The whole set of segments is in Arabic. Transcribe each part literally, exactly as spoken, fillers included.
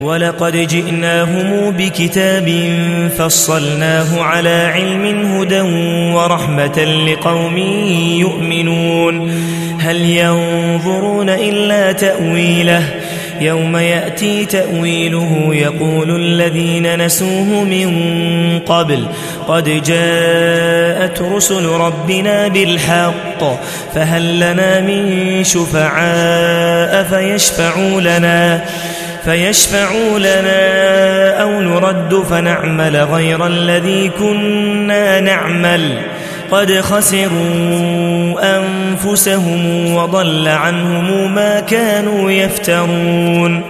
ولقد جئناهم بكتاب فصلناه على علم هدى ورحمة لقوم يؤمنون هل ينظرون إلا تأويله يوم يأتي تأويله يقول الذين نسوه من قبل قد جاءت رسل ربنا بالحق فهل لنا من شفعاء فيشفعوا لنا فيشفعوا لنا أو نرد فنعمل غير الذي كنا نعمل قد خسروا أنفسهم وضل عنهم ما كانوا يفترون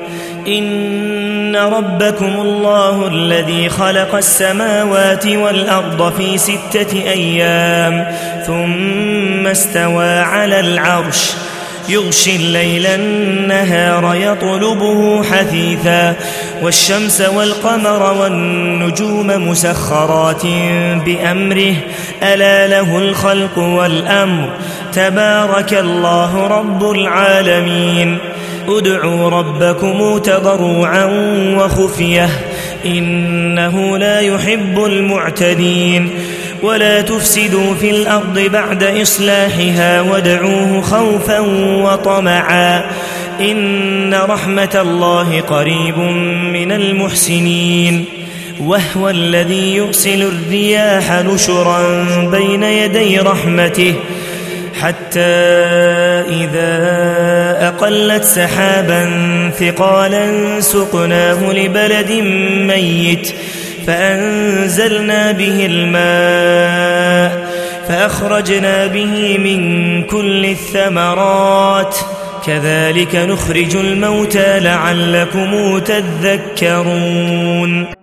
إن ربكم الله الذي خلق السماوات والأرض في ستة أيام ثم استوى على العرش يغشي الليل النهار يطلبه حثيثا والشمس والقمر والنجوم مسخرات بأمره ألا له الخلق والأمر تبارك الله رب العالمين ادعوا ربكم تضرعا وخفية إنه لا يحب المعتدين ولا تفسدوا في الأرض بعد إصلاحها وادعوه خوفا وطمعا إن رحمة الله قريب من المحسنين وهو الذي يرسل الرياح نشرا بين يدي رحمته حتى إذا أقلت سحابا ثقالا سقناه لبلد ميت فأنزلنا به الماء فأخرجنا به من كل الثمرات كذلك نخرج الموتى لعلكم تذكرون.